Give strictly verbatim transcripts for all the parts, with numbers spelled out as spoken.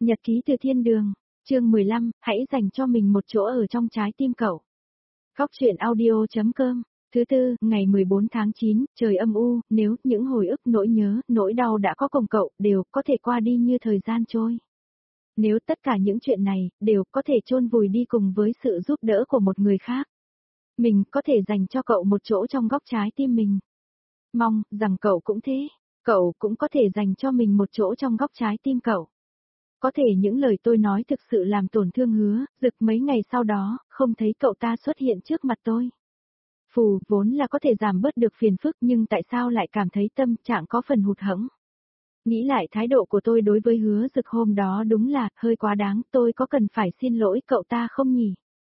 Nhật ký từ thiên đường, chương mười lăm, hãy dành cho mình một chỗ ở trong trái tim cậu. Góc truyện audio.com, thứ tư, ngày mười bốn tháng chín, trời âm u, nếu những hồi ức nỗi nhớ, nỗi đau đã có cùng cậu, đều có thể qua đi như thời gian trôi. Nếu tất cả những chuyện này, đều có thể chôn vùi đi cùng với sự giúp đỡ của một người khác. Mình có thể dành cho cậu một chỗ trong góc trái tim mình. Mong rằng cậu cũng thế, cậu cũng có thể dành cho mình một chỗ trong góc trái tim cậu. Có thể những lời tôi nói thực sự làm tổn thương Hứa Dực, mấy ngày sau đó, không thấy cậu ta xuất hiện trước mặt tôi. Phù, vốn là có thể giảm bớt được phiền phức nhưng tại sao lại cảm thấy tâm trạng có phần hụt hẫng. Nghĩ lại thái độ của tôi đối với Hứa Dực hôm đó đúng là hơi quá đáng, tôi có cần phải xin lỗi cậu ta không nhỉ?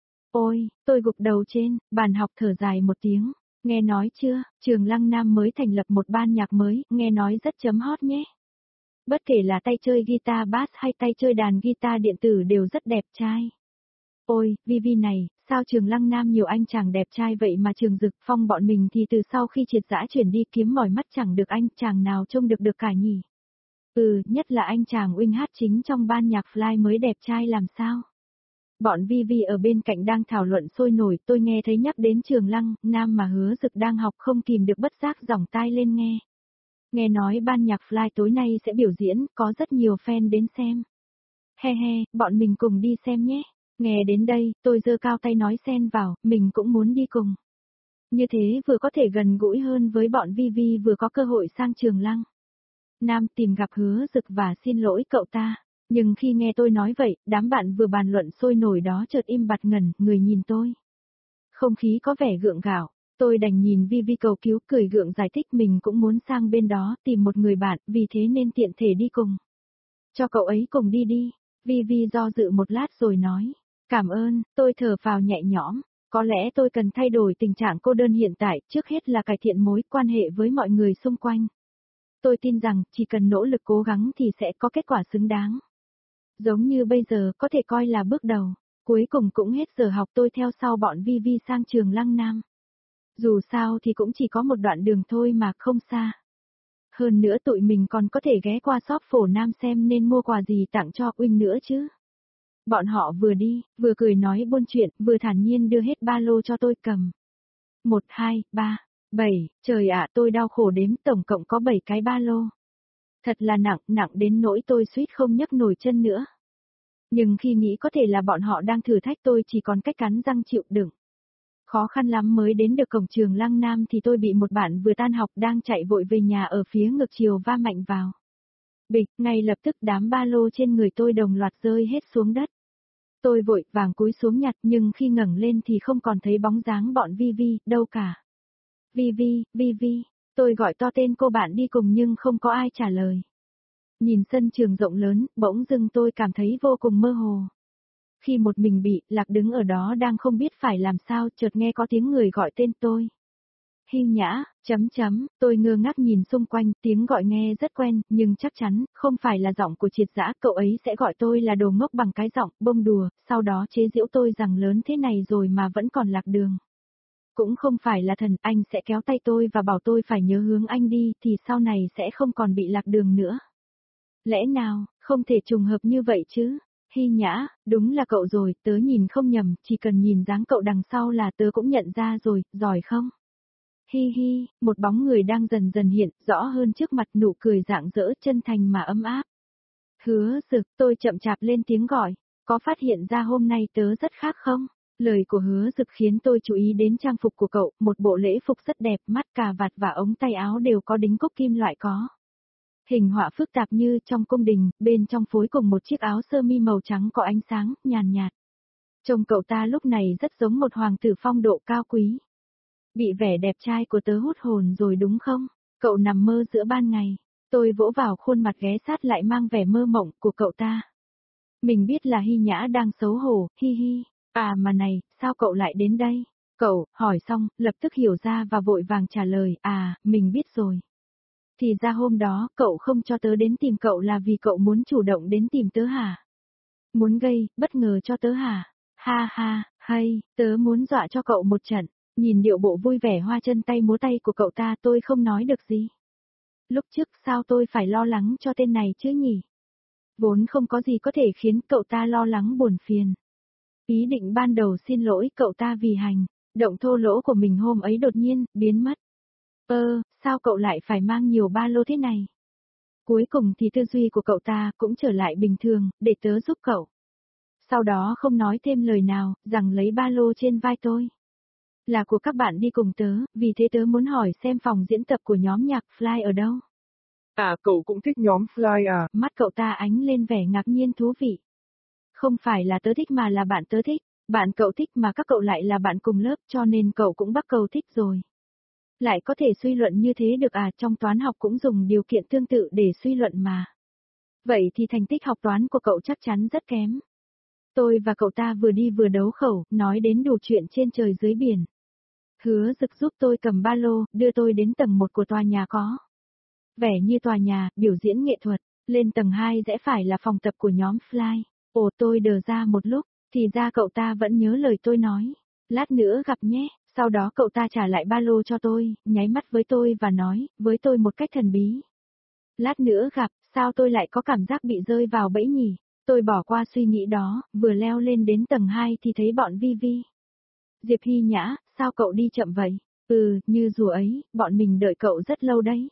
Ôi, tôi gục đầu trên bàn học thở dài một tiếng. Nghe nói chưa, trường Lăng Nam mới thành lập một ban nhạc mới, nghe nói rất chấm hot nhé. Bất kể là tay chơi guitar bass hay tay chơi đàn guitar điện tử đều rất đẹp trai. Ôi, Vivi này, sao trường Lăng Nam nhiều anh chàng đẹp trai vậy mà trường Dực Phong bọn mình thì từ sau khi triệt giã chuyển đi kiếm mỏi mắt chẳng được anh chàng nào trông được được cả nhỉ. Ừ, nhất là anh chàng Uinh hát chính trong ban nhạc Fly mới đẹp trai làm sao. Bọn Vivi ở bên cạnh đang thảo luận sôi nổi, tôi nghe thấy nhắc đến trường Lăng Nam mà Hứa Dực đang học không kìm được bất giác giỏng tai lên nghe. Nghe nói ban nhạc Fly tối nay sẽ biểu diễn, có rất nhiều fan đến xem. He he, bọn mình cùng đi xem nhé. Nghe đến đây, tôi giơ cao tay nói xen vào, mình cũng muốn đi cùng. Như thế vừa có thể gần gũi hơn với bọn Vivi vừa có cơ hội sang trường Lăng Nam tìm gặp Hứa Dực và xin lỗi cậu ta. Nhưng khi nghe tôi nói vậy, đám bạn vừa bàn luận sôi nổi đó chợt im bặt ngẩn, người nhìn tôi. Không khí có vẻ gượng gạo. Tôi đành nhìn Vivi cầu cứu cười gượng giải thích mình cũng muốn sang bên đó tìm một người bạn, vì thế nên tiện thể đi cùng. Cho cậu ấy cùng đi đi. Vivi do dự một lát rồi nói. Cảm ơn, tôi thở phào nhẹ nhõm. Có lẽ tôi cần thay đổi tình trạng cô đơn hiện tại, trước hết là cải thiện mối quan hệ với mọi người xung quanh. Tôi tin rằng, chỉ cần nỗ lực cố gắng thì sẽ có kết quả xứng đáng. Giống như bây giờ có thể coi là bước đầu. Cuối cùng cũng hết giờ học, tôi theo sau bọn Vivi sang trường Lăng Nam. Dù sao thì cũng chỉ có một đoạn đường thôi mà không xa. Hơn nữa tụi mình còn có thể ghé qua shop Phổ Nam xem nên mua quà gì tặng cho Uinh nữa chứ. Bọn họ vừa đi, vừa cười nói buôn chuyện, vừa thản nhiên đưa hết ba lô cho tôi cầm. Một, hai, ba, bảy, trời ạ tôi đau khổ đếm tổng cộng có bảy cái ba lô. Thật là nặng, nặng đến nỗi tôi suýt không nhấc nổi chân nữa. Nhưng khi nghĩ có thể là bọn họ đang thử thách tôi chỉ còn cách cắn răng chịu đựng. Khó khăn lắm mới đến được cổng trường Lăng Nam thì tôi bị một bạn vừa tan học đang chạy vội về nhà ở phía ngược chiều va mạnh vào. Bịch, ngay lập tức đám ba lô trên người tôi đồng loạt rơi hết xuống đất. Tôi vội vàng cúi xuống nhặt nhưng khi ngẩng lên thì không còn thấy bóng dáng bọn Vivi đâu cả. Vivi, Vivi, tôi gọi to tên cô bạn đi cùng nhưng không có ai trả lời. Nhìn sân trường rộng lớn, bỗng dưng tôi cảm thấy vô cùng mơ hồ. Khi một mình bị lạc đứng ở đó đang không biết phải làm sao, chợt nghe có tiếng người gọi tên tôi. Hy Nhã, chấm chấm, tôi ngơ ngác nhìn xung quanh, tiếng gọi nghe rất quen, nhưng chắc chắn, không phải là giọng của Triệt Dã, cậu ấy sẽ gọi tôi là đồ ngốc bằng cái giọng, bông đùa, sau đó chế giễu tôi rằng lớn thế này rồi mà vẫn còn lạc đường. Cũng không phải là thần, anh sẽ kéo tay tôi và bảo tôi phải nhớ hướng anh đi, thì sau này sẽ không còn bị lạc đường nữa. Lẽ nào, không thể trùng hợp như vậy chứ? Hy Nhã, đúng là cậu rồi, tớ nhìn không nhầm, chỉ cần nhìn dáng cậu đằng sau là tớ cũng nhận ra rồi, giỏi không? Hi hi, một bóng người đang dần dần hiện, rõ hơn trước mặt, nụ cười rạng rỡ chân thành mà ấm áp. Hứa Dực, tôi chậm chạp lên tiếng gọi, có phát hiện ra hôm nay tớ rất khác không? Lời của Hứa Dực khiến tôi chú ý đến trang phục của cậu, một bộ lễ phục rất đẹp, mắt cà vạt và ống tay áo đều có đính cúc kim loại có. Hình họa phức tạp như trong cung đình, bên trong phối cùng một chiếc áo sơ mi màu trắng có ánh sáng, nhàn nhạt. Trông cậu ta lúc này rất giống một hoàng tử phong độ cao quý. Bị vẻ đẹp trai của tớ hút hồn rồi đúng không? Cậu nằm mơ giữa ban ngày. Tôi vỗ vào khuôn mặt ghé sát lại mang vẻ mơ mộng của cậu ta. Mình biết là Hy Nhã đang xấu hổ, hi hi. À mà này, sao cậu lại đến đây? Cậu, hỏi xong, lập tức hiểu ra và vội vàng trả lời, à, mình biết rồi. Thì ra hôm đó, cậu không cho tớ đến tìm cậu là vì cậu muốn chủ động đến tìm tớ hả? Muốn gây, bất ngờ cho tớ hả? Ha ha, hay, tớ muốn dọa cho cậu một trận. Nhìn điệu bộ vui vẻ hoa chân tay múa tay của cậu ta tôi không nói được gì. Lúc trước sao tôi phải lo lắng cho tên này chứ nhỉ? Vốn không có gì có thể khiến cậu ta lo lắng buồn phiền. Ý định ban đầu xin lỗi cậu ta vì hành động thô lỗ của mình hôm ấy đột nhiên biến mất. Ơ, sao cậu lại phải mang nhiều ba lô thế này? Cuối cùng thì tư duy của cậu ta cũng trở lại bình thường, để tớ giúp cậu. Sau đó không nói thêm lời nào, rằng lấy ba lô trên vai tôi. Là của các bạn đi cùng tớ, vì thế tớ muốn hỏi xem phòng diễn tập của nhóm nhạc Fly ở đâu. À, cậu cũng thích nhóm Fly à? Mắt cậu ta ánh lên vẻ ngạc nhiên thú vị. Không phải là tớ thích mà là bạn tớ thích, bạn cậu thích mà các cậu lại là bạn cùng lớp cho nên cậu cũng bắt cầu thích rồi. Lại có thể suy luận như thế được à, trong toán học cũng dùng điều kiện tương tự để suy luận mà. Vậy thì thành tích học toán của cậu chắc chắn rất kém. Tôi và cậu ta vừa đi vừa đấu khẩu, nói đến đủ chuyện trên trời dưới biển. Hứa Dực giúp tôi cầm ba lô, đưa tôi đến tầng một của tòa nhà có vẻ như tòa nhà, biểu diễn nghệ thuật, lên tầng hai rẽ phải là phòng tập của nhóm Fly. Ồ, tôi đờ ra một lúc, thì ra cậu ta vẫn nhớ lời tôi nói. Lát nữa gặp nhé, sau đó cậu ta trả lại ba lô cho tôi, nháy mắt với tôi và nói, với tôi một cách thần bí. Lát nữa gặp, sao tôi lại có cảm giác bị rơi vào bẫy nhỉ? Tôi bỏ qua suy nghĩ đó, vừa leo lên đến tầng hai thì thấy bọn Vi Vi. Diệp Hy Nhã, sao cậu đi chậm vậy? Ừ, như rùa ấy, bọn mình đợi cậu rất lâu đấy.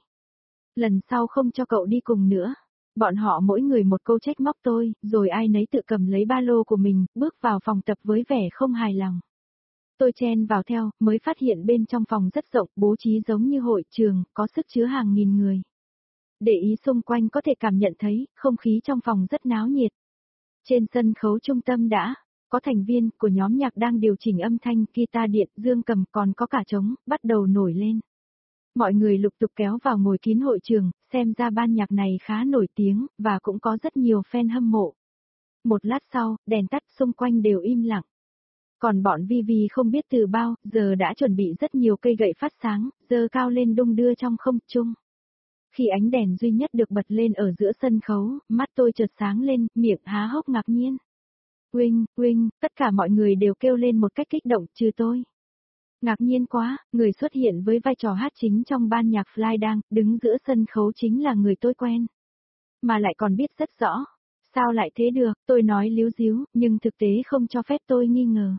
Lần sau không cho cậu đi cùng nữa. Bọn họ mỗi người một câu trách móc tôi, rồi ai nấy tự cầm lấy ba lô của mình, bước vào phòng tập với vẻ không hài lòng. Tôi chen vào theo, mới phát hiện bên trong phòng rất rộng, bố trí giống như hội trường, có sức chứa hàng nghìn người. Để ý xung quanh có thể cảm nhận thấy, không khí trong phòng rất náo nhiệt. Trên sân khấu trung tâm đã có thành viên của nhóm nhạc đang điều chỉnh âm thanh, guitar điện, dương cầm, còn có cả trống, bắt đầu nổi lên. Mọi người lục tục kéo vào ngồi kín hội trường, xem ra ban nhạc này khá nổi tiếng, và cũng có rất nhiều fan hâm mộ. Một lát sau, đèn tắt xung quanh đều im lặng. Còn bọn Vi Vi không biết từ bao, giờ đã chuẩn bị rất nhiều cây gậy phát sáng, giơ cao lên đung đưa trong không trung. Khi ánh đèn duy nhất được bật lên ở giữa sân khấu, mắt tôi chợt sáng lên, miệng há hốc ngạc nhiên. Wing, Wing, tất cả mọi người đều kêu lên một cách kích động, trừ tôi. Ngạc nhiên quá, người xuất hiện với vai trò hát chính trong ban nhạc Fly đang đứng giữa sân khấu chính là người tôi quen. Mà lại còn biết rất rõ. Sao lại thế được, tôi nói líu díu, nhưng thực tế không cho phép tôi nghi ngờ.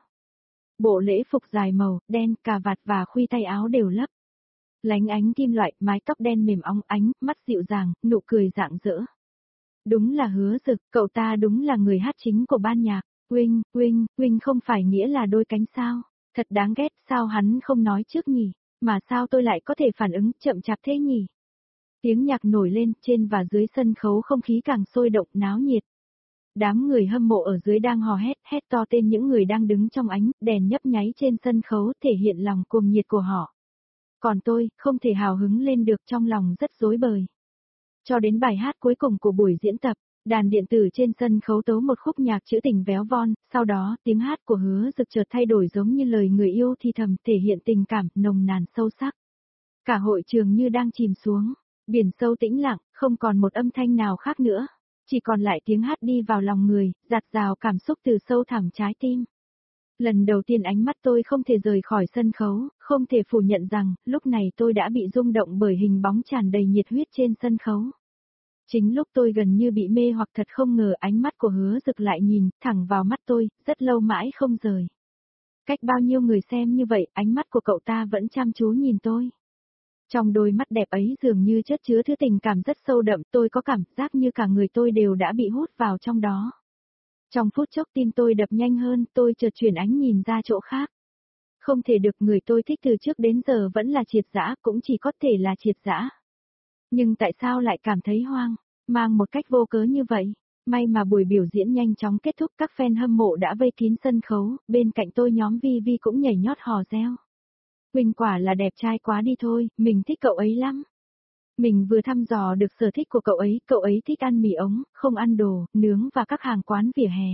Bộ lễ phục dài màu, đen, cà vạt và khuy tay áo đều lấp lánh ánh kim loại, mái tóc đen mềm óng ánh, mắt dịu dàng, nụ cười rạng rỡ. Đúng là Hứa Dực, cậu ta đúng là người hát chính của ban nhạc. Wing, Wing, Wing không phải nghĩa là đôi cánh sao? Thật đáng ghét, sao hắn không nói trước nhỉ? Mà sao tôi lại có thể phản ứng chậm chạp thế nhỉ? Tiếng nhạc nổi lên, trên và dưới sân khấu không khí càng sôi động, náo nhiệt. Đám người hâm mộ ở dưới đang hò hét, hét to tên những người đang đứng trong ánh đèn nhấp nháy trên sân khấu thể hiện lòng cuồng nhiệt của họ. Còn tôi, không thể hào hứng lên được, trong lòng rất rối bời. Cho đến bài hát cuối cùng của buổi diễn tập, đàn điện tử trên sân khấu tấu một khúc nhạc trữ tình véo von, sau đó tiếng hát của Hứa Dực chợt thay đổi giống như lời người yêu thì thầm, thể hiện tình cảm nồng nàn sâu sắc. Cả hội trường như đang chìm xuống, biển sâu tĩnh lặng, không còn một âm thanh nào khác nữa, chỉ còn lại tiếng hát đi vào lòng người, dạt dào cảm xúc từ sâu thẳm trái tim. Lần đầu tiên ánh mắt tôi không thể rời khỏi sân khấu, không thể phủ nhận rằng, lúc này tôi đã bị rung động bởi hình bóng tràn đầy nhiệt huyết trên sân khấu. Chính lúc tôi gần như bị mê hoặc thật không ngờ ánh mắt của Hứa Dực lại nhìn, thẳng vào mắt tôi, rất lâu mãi không rời. Cách bao nhiêu người xem như vậy, ánh mắt của cậu ta vẫn chăm chú nhìn tôi. Trong đôi mắt đẹp ấy dường như chất chứa thứ tình cảm rất sâu đậm, tôi có cảm giác như cả người tôi đều đã bị hút vào trong đó. Trong phút chốc tim tôi đập nhanh hơn, tôi chợt chuyển ánh nhìn ra chỗ khác. Không thể được, người tôi thích từ trước đến giờ vẫn là Triệt Dã, cũng chỉ có thể là Triệt Dã. Nhưng tại sao lại cảm thấy hoang, mang một cách vô cớ như vậy? May mà buổi biểu diễn nhanh chóng kết thúc, các fan hâm mộ đã vây kín sân khấu, bên cạnh tôi nhóm Vi Vi cũng nhảy nhót hò reo. Huỳnh quả là đẹp trai quá đi thôi, mình thích cậu ấy lắm. Mình vừa thăm dò được sở thích của cậu ấy, cậu ấy thích ăn mì ống, không ăn đồ, nướng và các hàng quán vỉa hè.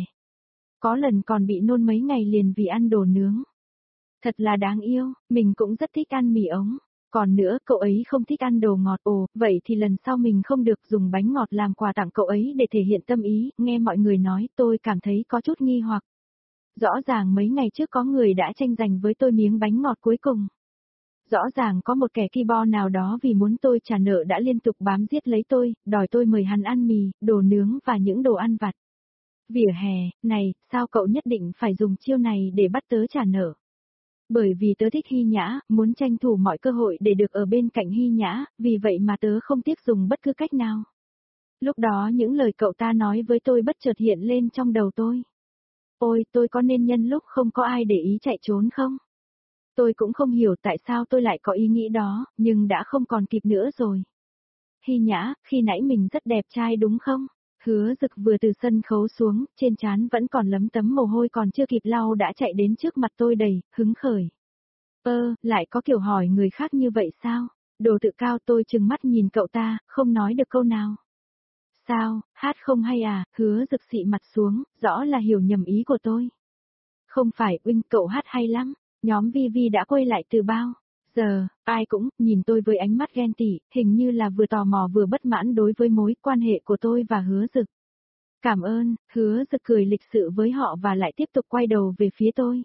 Có lần còn bị nôn mấy ngày liền vì ăn đồ nướng. Thật là đáng yêu, mình cũng rất thích ăn mì ống. Còn nữa, cậu ấy không thích ăn đồ ngọt, ồ, vậy thì lần sau mình không được dùng bánh ngọt làm quà tặng cậu ấy để thể hiện tâm ý, nghe mọi người nói, tôi cảm thấy có chút nghi hoặc. Rõ ràng mấy ngày trước có người đã tranh giành với tôi miếng bánh ngọt cuối cùng. Rõ ràng có một kẻ keyboard nào đó vì muốn tôi trả nợ đã liên tục bám giết lấy tôi, đòi tôi mời hắn ăn mì, đồ nướng và những đồ ăn vặt. Vỉa hè, này, sao cậu nhất định phải dùng chiêu này để bắt tớ trả nợ? Bởi vì tớ thích Hy Nhã, muốn tranh thủ mọi cơ hội để được ở bên cạnh Hy Nhã, vì vậy mà tớ không tiếc dùng bất cứ cách nào. Lúc đó những lời cậu ta nói với tôi bất chợt hiện lên trong đầu tôi. Ôi, tôi có nên nhân lúc không có ai để ý chạy trốn không? Tôi cũng không hiểu tại sao tôi lại có ý nghĩ đó, nhưng đã không còn kịp nữa rồi. Hy Nhã, khi nãy mình rất đẹp trai đúng không? Hứa Dực vừa từ sân khấu xuống, trên trán vẫn còn lấm tấm mồ hôi còn chưa kịp lau đã chạy đến trước mặt tôi đầy, hứng khởi. Ơ, lại có kiểu hỏi người khác như vậy sao? Đồ tự cao, tôi trừng mắt nhìn cậu ta, không nói được câu nào. Sao, hát không hay à? Hứa Dực xị mặt xuống, rõ là hiểu nhầm ý của tôi. Không phải, Uynh, cậu hát hay lắm. Nhóm Vi Vi đã quay lại từ bao giờ, ai cũng nhìn tôi với ánh mắt ghen tị, hình như là vừa tò mò vừa bất mãn đối với mối quan hệ của tôi và Hứa Dực. Cảm ơn, Hứa Dực cười lịch sự với họ và lại tiếp tục quay đầu về phía tôi.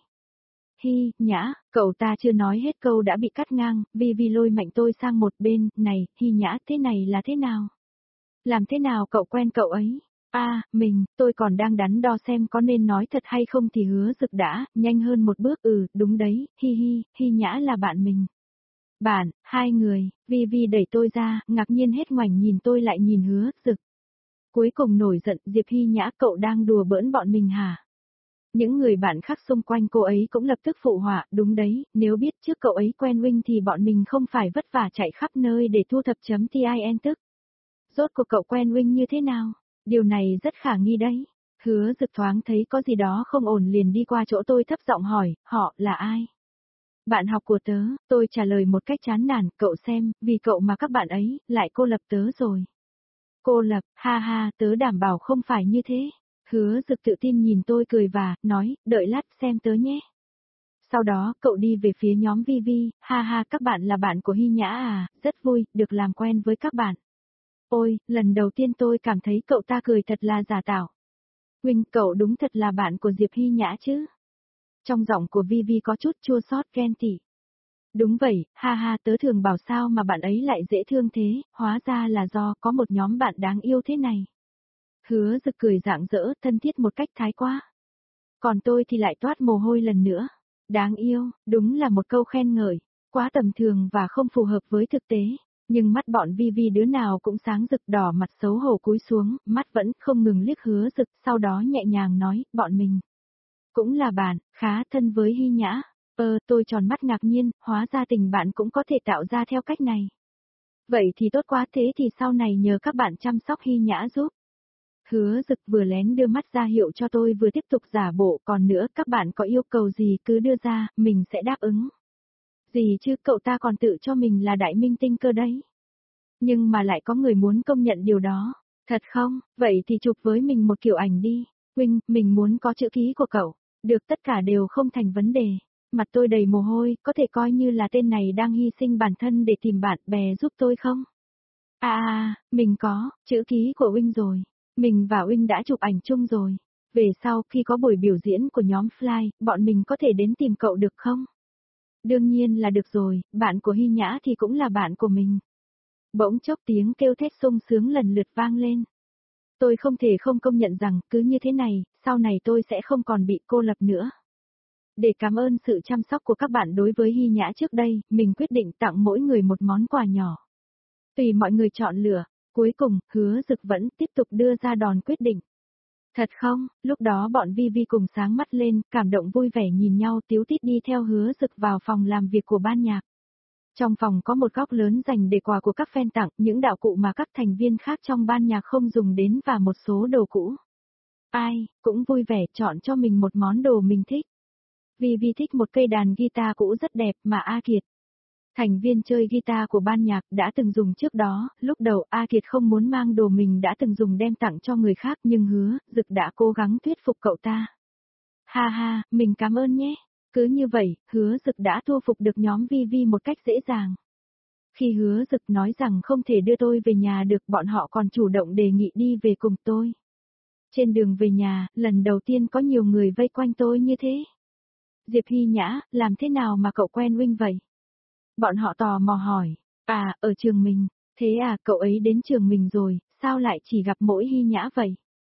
Hi, Nhã, cậu ta chưa nói hết câu đã bị cắt ngang, Vi Vi lôi mạnh tôi sang một bên, này, Hi Nhã, thế này là thế nào? Làm thế nào cậu quen cậu ấy? A, à, mình, tôi còn đang đắn đo xem có nên nói thật hay không thì Hứa Dực đã, nhanh hơn một bước, ừ, đúng đấy, hi hi, Hi Nhã là bạn mình. Bạn, hai người, Vi Vi đẩy tôi ra, ngạc nhiên hết ngoảnh nhìn tôi lại nhìn Hứa Dực. Cuối cùng nổi giận, Diệp Hi Nhã, cậu đang đùa bỡn bọn mình hả? Những người bạn khác xung quanh cô ấy cũng lập tức phụ họa, đúng đấy, nếu biết trước cậu ấy quen Wing thì bọn mình không phải vất vả chạy khắp nơi để thu thập chấm tin tức. Rốt cuộc cậu quen Wing như thế nào? Điều này rất khả nghi đấy. Hứa Dực thoáng thấy có gì đó không ổn liền đi qua chỗ tôi thấp giọng hỏi, họ là ai? Bạn học của tớ, tôi trả lời một cách chán nản, cậu xem, vì cậu mà các bạn ấy, lại cô lập tớ rồi. Cô lập, ha ha, tớ đảm bảo không phải như thế. Hứa Dực tự tin nhìn tôi cười và, nói, đợi lát xem tớ nhé. Sau đó, cậu đi về phía nhóm Vi Vi, ha ha, các bạn là bạn của Hy Nhã à, rất vui, được làm quen với các bạn. Ôi, lần đầu tiên tôi cảm thấy cậu ta cười thật là giả tạo. Huynh, cậu đúng thật là bạn của Diệp Hy Nhã chứ? Trong giọng của Vi Vi có chút chua xót ghen tị. Đúng vậy, ha ha, tớ thường bảo sao mà bạn ấy lại dễ thương thế, hóa ra là do có một nhóm bạn đáng yêu thế này. Hứa Dực cười rạng rỡ, thân thiết một cách thái quá. Còn tôi thì lại toát mồ hôi lần nữa. Đáng yêu, đúng là một câu khen ngợi, quá tầm thường và không phù hợp với thực tế. Nhưng mắt bọn Vi Vi đứa nào cũng sáng rực đỏ mặt xấu hổ cúi xuống, mắt vẫn không ngừng liếc Hứa Dực, sau đó nhẹ nhàng nói, bọn mình. Cũng là bạn, khá thân với Hy Nhã. Ơ, tôi tròn mắt ngạc nhiên, hóa ra tình bạn cũng có thể tạo ra theo cách này. Vậy thì tốt quá, thế thì sau này nhờ các bạn chăm sóc Hy Nhã giúp. Hứa Dực vừa lén đưa mắt ra hiệu cho tôi vừa tiếp tục giả bộ, còn nữa các bạn có yêu cầu gì cứ đưa ra, mình sẽ đáp ứng. Gì chứ, cậu ta còn tự cho mình là đại minh tinh cơ đấy. Nhưng mà lại có người muốn công nhận điều đó. Thật không? Vậy thì chụp với mình một kiểu ảnh đi. Huynh, mình muốn có chữ ký của cậu. Được, tất cả đều không thành vấn đề. Mặt tôi đầy mồ hôi, có thể coi như là tên này đang hy sinh bản thân để tìm bạn bè giúp tôi không? À, à, mình có, chữ ký của Huynh rồi. Mình và Huynh đã chụp ảnh chung rồi. Về sau khi có buổi biểu diễn của nhóm Fly, bọn mình có thể đến tìm cậu được không? Đương nhiên là được rồi, bạn của Hy Nhã thì cũng là bạn của mình. Bỗng chốc tiếng kêu thét sung sướng lần lượt vang lên. Tôi không thể không công nhận rằng cứ như thế này, sau này tôi sẽ không còn bị cô lập nữa. Để cảm ơn sự chăm sóc của các bạn đối với Hy Nhã trước đây, mình quyết định tặng mỗi người một món quà nhỏ. Tùy mọi người chọn lựa, cuối cùng, Hứa Dực vẫn tiếp tục đưa ra đòn quyết định. Thật không, lúc đó bọn Vi Vi cùng sáng mắt lên, cảm động vui vẻ nhìn nhau tíu tít đi theo Hứa Dực vào phòng làm việc của ban nhạc. Trong phòng có một góc lớn dành để quà của các fan tặng, những đạo cụ mà các thành viên khác trong ban nhạc không dùng đến và một số đồ cũ. Ai, cũng vui vẻ chọn cho mình một món đồ mình thích. Vi Vi thích một cây đàn guitar cũ rất đẹp mà A Kiệt, thành viên chơi guitar của ban nhạc, đã từng dùng trước đó, lúc đầu A Kiệt không muốn mang đồ mình đã từng dùng đem tặng cho người khác nhưng Hứa Dực đã cố gắng thuyết phục cậu ta. Ha ha, mình cảm ơn nhé. Cứ như vậy, Hứa Dực đã thu phục được nhóm Vi Vi một cách dễ dàng. Khi Hứa Dực nói rằng không thể đưa tôi về nhà được, bọn họ còn chủ động đề nghị đi về cùng tôi. Trên đường về nhà, lần đầu tiên có nhiều người vây quanh tôi như thế. Diệp Hy Nhã, làm thế nào mà cậu quen Wing vậy? Bọn họ tò mò hỏi, à, ở trường mình, thế à, cậu ấy đến trường mình rồi, sao lại chỉ gặp mỗi Hy Nhã vậy?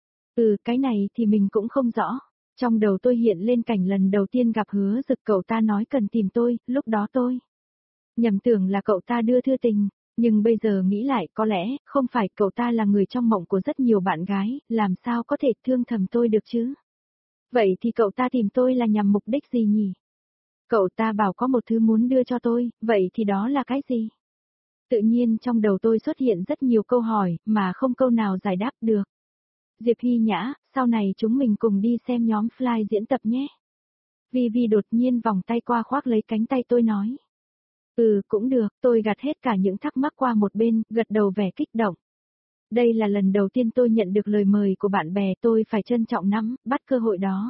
Ừ, cái này thì mình cũng không rõ. Trong đầu tôi hiện lên cảnh lần đầu tiên gặp Hứa Dực, cậu ta nói cần tìm tôi, lúc đó tôi nhầm tưởng là cậu ta đưa thư tình, nhưng bây giờ nghĩ lại có lẽ không phải, cậu ta là người trong mộng của rất nhiều bạn gái, làm sao có thể thương thầm tôi được chứ? Vậy thì cậu ta tìm tôi là nhằm mục đích gì nhỉ? Cậu ta bảo có một thứ muốn đưa cho tôi, vậy thì đó là cái gì? Tự nhiên trong đầu tôi xuất hiện rất nhiều câu hỏi, mà không câu nào giải đáp được. Diệp Hy Nhã, sau này chúng mình cùng đi xem nhóm Fly diễn tập nhé. Vi Vi đột nhiên vòng tay qua khoác lấy cánh tay tôi nói. Ừ, cũng được, tôi gạt hết cả những thắc mắc qua một bên, gật đầu vẻ kích động. Đây là lần đầu tiên tôi nhận được lời mời của bạn bè, tôi phải trân trọng nắm, bắt cơ hội đó.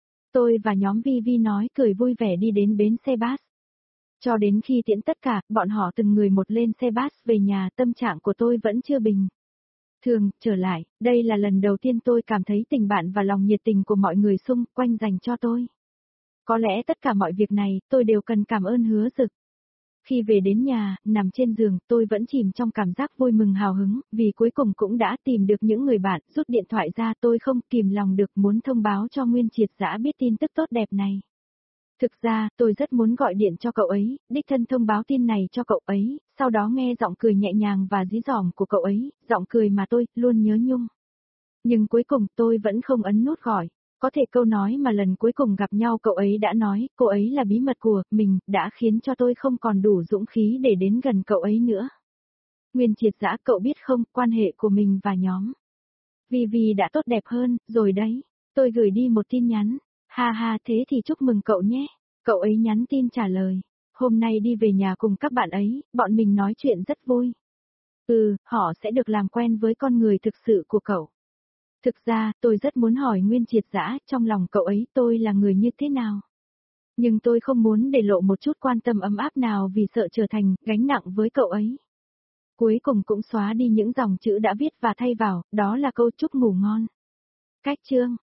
Tôi và nhóm Vi Vi nói cười vui vẻ đi đến bến xe bus. Cho đến khi tiễn tất cả, bọn họ từng người một lên xe bus về nhà, tâm trạng của tôi vẫn chưa bình thường trở lại, đây là lần đầu tiên tôi cảm thấy tình bạn và lòng nhiệt tình của mọi người xung quanh dành cho tôi. Có lẽ tất cả mọi việc này, tôi đều cần cảm ơn Hứa Dực. Khi về đến nhà, nằm trên giường, tôi vẫn chìm trong cảm giác vui mừng hào hứng, vì cuối cùng cũng đã tìm được những người bạn, rút điện thoại ra, tôi không kìm lòng được muốn thông báo cho Nguyên Triệt Dã biết tin tức tốt đẹp này. Thực ra, tôi rất muốn gọi điện cho cậu ấy, đích thân thông báo tin này cho cậu ấy, sau đó nghe giọng cười nhẹ nhàng và dí dỏm của cậu ấy, giọng cười mà tôi luôn nhớ nhung. Nhưng cuối cùng tôi vẫn không ấn nút gọi. Có thể câu nói mà lần cuối cùng gặp nhau cậu ấy đã nói, cô ấy là bí mật của mình, đã khiến cho tôi không còn đủ dũng khí để đến gần cậu ấy nữa. Nguyên Triệt Dã, cậu biết không, quan hệ của mình và nhóm Vi Vi đã tốt đẹp hơn, rồi đấy. Tôi gửi đi một tin nhắn. Ha ha, thế thì chúc mừng cậu nhé. Cậu ấy nhắn tin trả lời. Hôm nay đi về nhà cùng các bạn ấy, bọn mình nói chuyện rất vui. Ừ, họ sẽ được làm quen với con người thực sự của cậu. Thực ra, tôi rất muốn hỏi Nguyên Triệt Dã, trong lòng cậu ấy tôi là người như thế nào. Nhưng tôi không muốn để lộ một chút quan tâm ấm áp nào vì sợ trở thành gánh nặng với cậu ấy. Cuối cùng cũng xóa đi những dòng chữ đã viết và thay vào, đó là câu chúc ngủ ngon. Cách chương